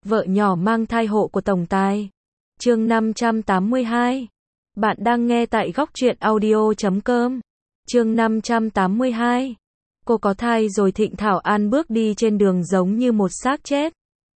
Vợ nhỏ mang thai hộ của tổng tài. Chương 582. Bạn đang nghe tại góc truyện audio.com. Chương 582. Cô có thai rồi. Thịnh Thảo An bước đi trên đường giống như một xác chết.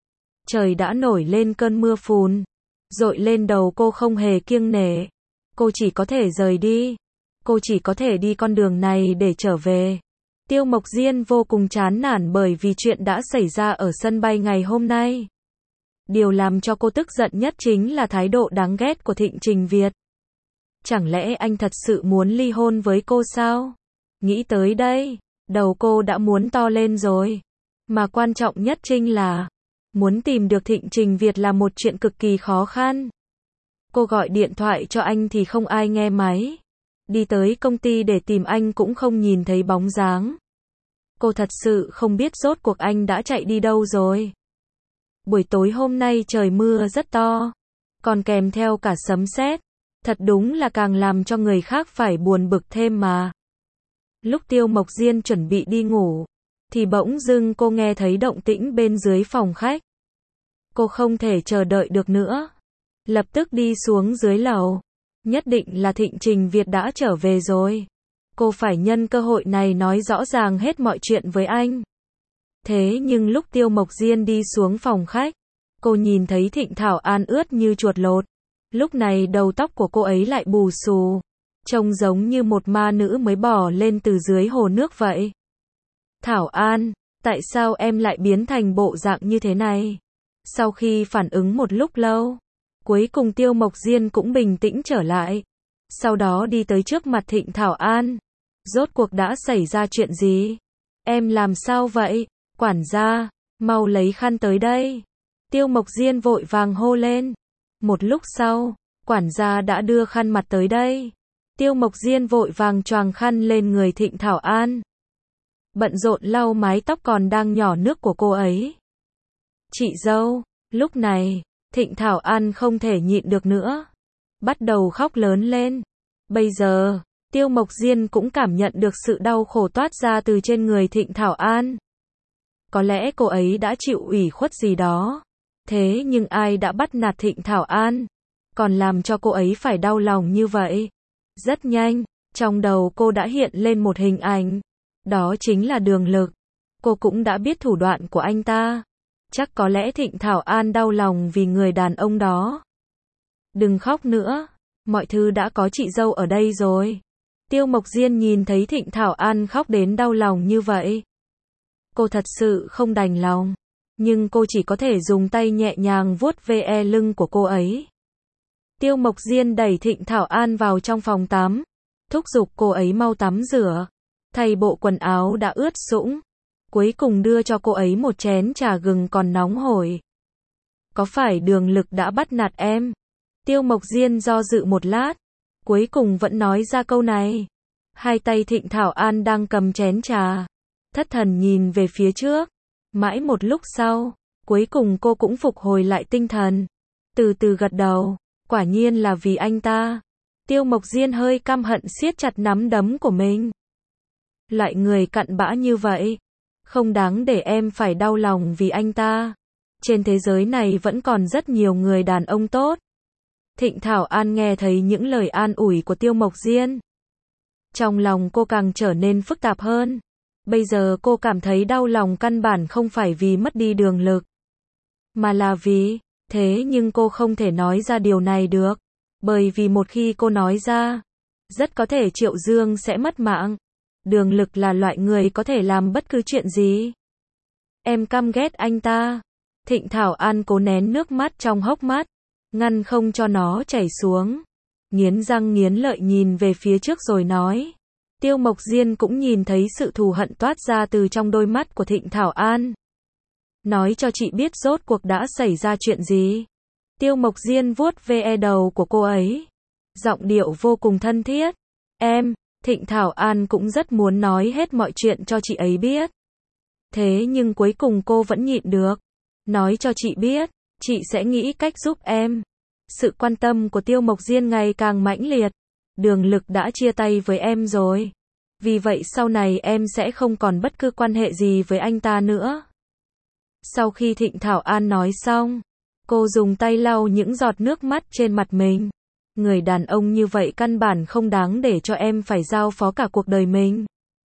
Trời đã nổi lên cơn mưa phùn, dội lên đầu cô không hề kiêng nể. Cô chỉ có thể rời đi. Cô chỉ có thể đi con đường này để trở về. Tiêu Mộc Diên vô cùng chán nản bởi vì chuyện đã xảy ra ở sân bay ngày hôm nay. Điều làm cho cô tức giận nhất chính là thái độ đáng ghét của Thịnh Trình Việt. Chẳng lẽ anh thật sự muốn ly hôn với cô sao? Nghĩ tới đây, đầu cô đã muốn to lên rồi. Mà quan trọng nhất chính là muốn tìm được Thịnh Trình Việt là một chuyện cực kỳ khó khăn. Cô gọi điện thoại cho anh thì không ai nghe máy. Đi tới công ty để tìm anh cũng không nhìn thấy bóng dáng. Cô thật sự không biết rốt cuộc anh đã chạy đi đâu rồi. Buổi tối hôm nay trời mưa rất to, còn kèm theo cả sấm sét. Thật đúng là càng làm cho người khác phải buồn bực thêm mà. Lúc Tiêu Mộc Diên chuẩn bị đi ngủ, thì bỗng dưng cô nghe thấy động tĩnh bên dưới phòng khách. Cô không thể chờ đợi được nữa. Lập tức đi xuống dưới lầu. Nhất định là Thịnh Trình Việt đã trở về rồi. Cô phải nhân cơ hội này nói rõ ràng hết mọi chuyện với anh. Thế nhưng lúc Tiêu Mộc Diên đi xuống phòng khách, cô nhìn thấy Thịnh Thảo An ướt như chuột lột. Lúc này đầu tóc của cô ấy lại bù xù, trông giống như một ma nữ mới bò lên từ dưới hồ nước vậy. Thảo An, tại sao em lại biến thành bộ dạng như thế này? Sau khi phản ứng một lúc lâu, cuối cùng Tiêu Mộc Diên cũng bình tĩnh trở lại. Sau đó đi tới trước mặt Thịnh Thảo An. Rốt cuộc đã xảy ra chuyện gì? Em làm sao vậy? Quản gia, mau lấy khăn tới đây. Tiêu Mộc Diên vội vàng hô lên. Một lúc sau, quản gia đã đưa khăn mặt tới đây. Tiêu Mộc Diên vội vàng choàng khăn lên người Thịnh Thảo An, bận rộn lau mái tóc còn đang nhỏ nước của cô ấy. Chị dâu, lúc này, Thịnh Thảo An không thể nhịn được nữa, bắt đầu khóc lớn lên. Bây giờ, Tiêu Mộc Diên cũng cảm nhận được sự đau khổ toát ra từ trên người Thịnh Thảo An. Có lẽ cô ấy đã chịu ủy khuất gì đó. Thế nhưng ai đã bắt nạt Thịnh Thảo An, còn làm cho cô ấy phải đau lòng như vậy? Rất nhanh, trong đầu cô đã hiện lên một hình ảnh. Đó chính là Đường Lực. Cô cũng đã biết thủ đoạn của anh ta. Chắc có lẽ Thịnh Thảo An đau lòng vì người đàn ông đó. Đừng khóc nữa, mọi thứ đã có chị dâu ở đây rồi. Tiêu Mộc Diên nhìn thấy Thịnh Thảo An khóc đến đau lòng như vậy. Cô thật sự không đành lòng. Nhưng cô chỉ có thể dùng tay nhẹ nhàng vuốt ve lưng của cô ấy. Tiêu Mộc Diên đẩy Thịnh Thảo An vào trong phòng tắm, thúc giục cô ấy mau tắm rửa, thay bộ quần áo đã ướt sũng. Cuối cùng đưa cho cô ấy một chén trà gừng còn nóng hổi. Có phải Đường Lực đã bắt nạt em? Tiêu Mộc Diên do dự một lát, cuối cùng vẫn nói ra câu này. Hai tay Thịnh Thảo An đang cầm chén trà, thất thần nhìn về phía trước. Mãi một lúc sau, cuối cùng cô cũng phục hồi lại tinh thần. Từ từ gật đầu, quả nhiên là vì anh ta. Tiêu Mộc Diên hơi căm hận siết chặt nắm đấm của mình. Loại người cặn bã như vậy, không đáng để em phải đau lòng vì anh ta. Trên thế giới này vẫn còn rất nhiều người đàn ông tốt. Thịnh Thảo An nghe thấy những lời an ủi của Tiêu Mộc Diên. Trong lòng cô càng trở nên phức tạp hơn. Bây giờ cô cảm thấy đau lòng căn bản không phải vì mất đi Đường Lực, mà là vì, thế nhưng cô không thể nói ra điều này được. Bởi vì một khi cô nói ra, rất có thể Triệu Dương sẽ mất mạng. Đường Lực là loại người có thể làm bất cứ chuyện gì. Em căm ghét anh ta. Thịnh Thảo An cố nén nước mắt trong hốc mắt, ngăn không cho nó chảy xuống. Nghiến răng nghiến lợi nhìn về phía trước rồi nói. Tiêu Mộc Diên cũng nhìn thấy sự thù hận toát ra từ trong đôi mắt của Thịnh Thảo An. Nói cho chị biết rốt cuộc đã xảy ra chuyện gì. Tiêu Mộc Diên vuốt ve đầu của cô ấy, giọng điệu vô cùng thân thiết. Thịnh Thảo An cũng rất muốn nói hết mọi chuyện cho chị ấy biết. Thế nhưng cuối cùng cô vẫn nhịn được. Nói cho chị biết, chị sẽ nghĩ cách giúp em. Sự quan tâm của Tiêu Mộc Diên ngày càng mãnh liệt. Đường Lực đã chia tay với em rồi. Vì vậy sau này em sẽ không còn bất cứ quan hệ gì với anh ta nữa. Sau khi Thịnh Thảo An nói xong, cô dùng tay lau những giọt nước mắt trên mặt mình. Người đàn ông như vậy căn bản không đáng để cho em phải giao phó cả cuộc đời mình.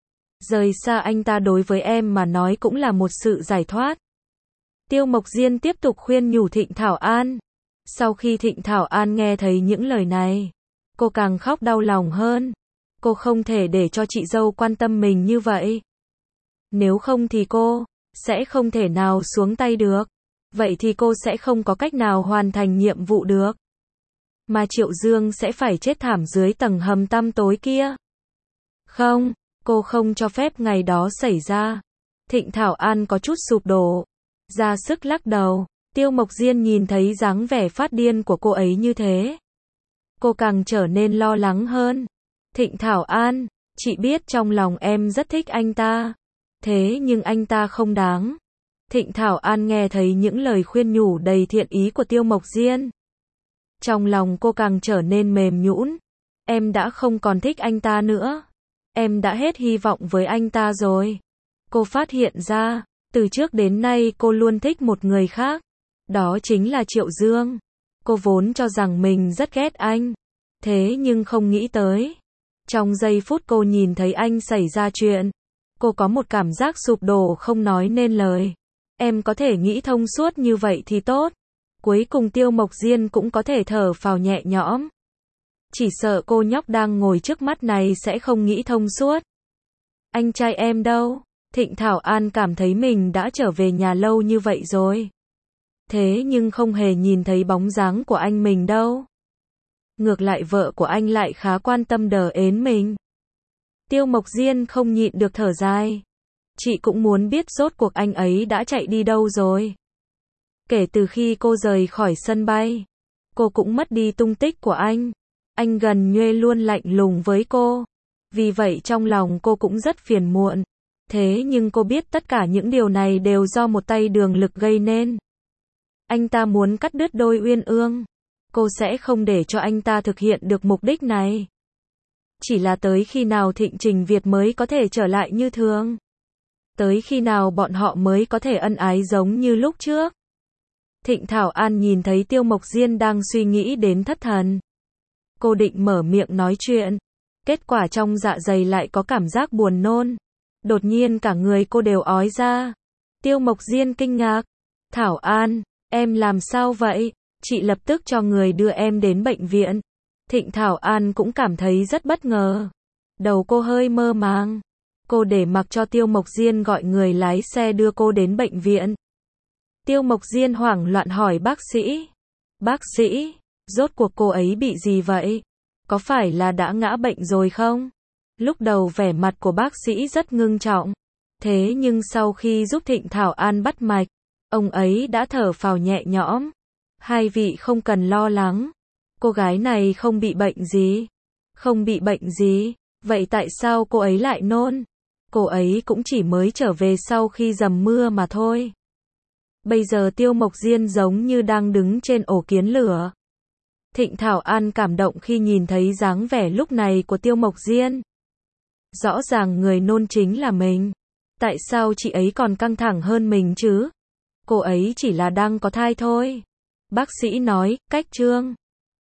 Rời xa anh ta đối với em mà nói cũng là một sự giải thoát. Tiêu Mộc Diên tiếp tục khuyên nhủ Thịnh Thảo An. Sau khi Thịnh Thảo An nghe thấy những lời này, cô càng khóc đau lòng hơn. Cô không thể để cho chị dâu quan tâm mình như vậy. Nếu không thì cô sẽ không thể nào xuống tay được. Vậy thì cô sẽ không có cách nào hoàn thành nhiệm vụ được. Mà Triệu Dương sẽ phải chết thảm dưới tầng hầm tăm tối kia. Không, cô không cho phép ngày đó xảy ra. Thịnh Thảo An có chút sụp đổ, ra sức lắc đầu. Tiêu Mộc Diên nhìn thấy dáng vẻ phát điên của cô ấy như thế, cô càng trở nên lo lắng hơn. Thịnh Thảo An, chị biết trong lòng em rất thích anh ta. Thế nhưng anh ta không đáng. Thịnh Thảo An nghe thấy những lời khuyên nhủ đầy thiện ý của Tiêu Mộc Diên. Trong lòng cô càng trở nên mềm nhũn. Em đã không còn thích anh ta nữa. Em đã hết hy vọng với anh ta rồi. Cô phát hiện ra, từ trước đến nay cô luôn thích một người khác. Đó chính là Triệu Dương. Cô vốn cho rằng mình rất ghét anh. Thế nhưng không nghĩ tới. Trong giây phút cô nhìn thấy anh xảy ra chuyện, cô có một cảm giác sụp đổ không nói nên lời. Em có thể nghĩ thông suốt như vậy thì tốt. Cuối cùng Tiêu Mộc Diên cũng có thể thở phào nhẹ nhõm. Chỉ sợ cô nhóc đang ngồi trước mắt này sẽ không nghĩ thông suốt. Anh trai em đâu? Thịnh Thảo An cảm thấy mình đã trở về nhà lâu như vậy rồi. Thế nhưng không hề nhìn thấy bóng dáng của anh mình đâu. Ngược lại vợ của anh lại khá quan tâm đờ ến mình. Tiêu Mộc Diên không nhịn được thở dài. Chị cũng muốn biết rốt cuộc anh ấy đã chạy đi đâu rồi. Kể từ khi cô rời khỏi sân bay, cô cũng mất đi tung tích của anh. Anh gần như luôn lạnh lùng với cô. Vì vậy trong lòng cô cũng rất phiền muộn. Thế nhưng cô biết tất cả những điều này đều do một tay Đường Lực gây nên. Anh ta muốn cắt đứt đôi uyên ương. Cô sẽ không để cho anh ta thực hiện được mục đích này. Chỉ là tới khi nào Thịnh Trình Việt mới có thể trở lại như thường. Tới khi nào bọn họ mới có thể ân ái giống như lúc trước. Thịnh Thảo An nhìn thấy Tiêu Mộc Diên đang suy nghĩ đến thất thần. Cô định mở miệng nói chuyện. Kết quả trong dạ dày lại có cảm giác buồn nôn. Đột nhiên cả người cô đều ói ra. Tiêu Mộc Diên kinh ngạc. Thảo An, em làm sao vậy? Chị lập tức cho người đưa em đến bệnh viện. Thịnh Thảo An cũng cảm thấy rất bất ngờ. Đầu cô hơi mơ màng. Cô để mặc cho Tiêu Mộc Diên gọi người lái xe đưa cô đến bệnh viện. Tiêu Mộc Diên hoảng loạn hỏi bác sĩ. Bác sĩ, rốt cuộc cô ấy bị gì vậy? Có phải là đã ngã bệnh rồi không? Lúc đầu vẻ mặt của bác sĩ rất ngưng trọng. Thế nhưng sau khi giúp Thịnh Thảo An bắt mạch, ông ấy đã thở phào nhẹ nhõm. Hai vị không cần lo lắng. Cô gái này không bị bệnh gì. Không bị bệnh gì. Vậy tại sao cô ấy lại nôn? Cô ấy cũng chỉ mới trở về sau khi dầm mưa mà thôi. Bây giờ Tiêu Mộc Diên giống như đang đứng trên ổ kiến lửa. Thịnh Thảo An cảm động khi nhìn thấy dáng vẻ lúc này của Tiêu Mộc Diên. Rõ ràng người nôn chính là mình. Tại sao chị ấy còn căng thẳng hơn mình chứ? Cô ấy chỉ là đang có thai thôi. Bác sĩ nói, cách Trương.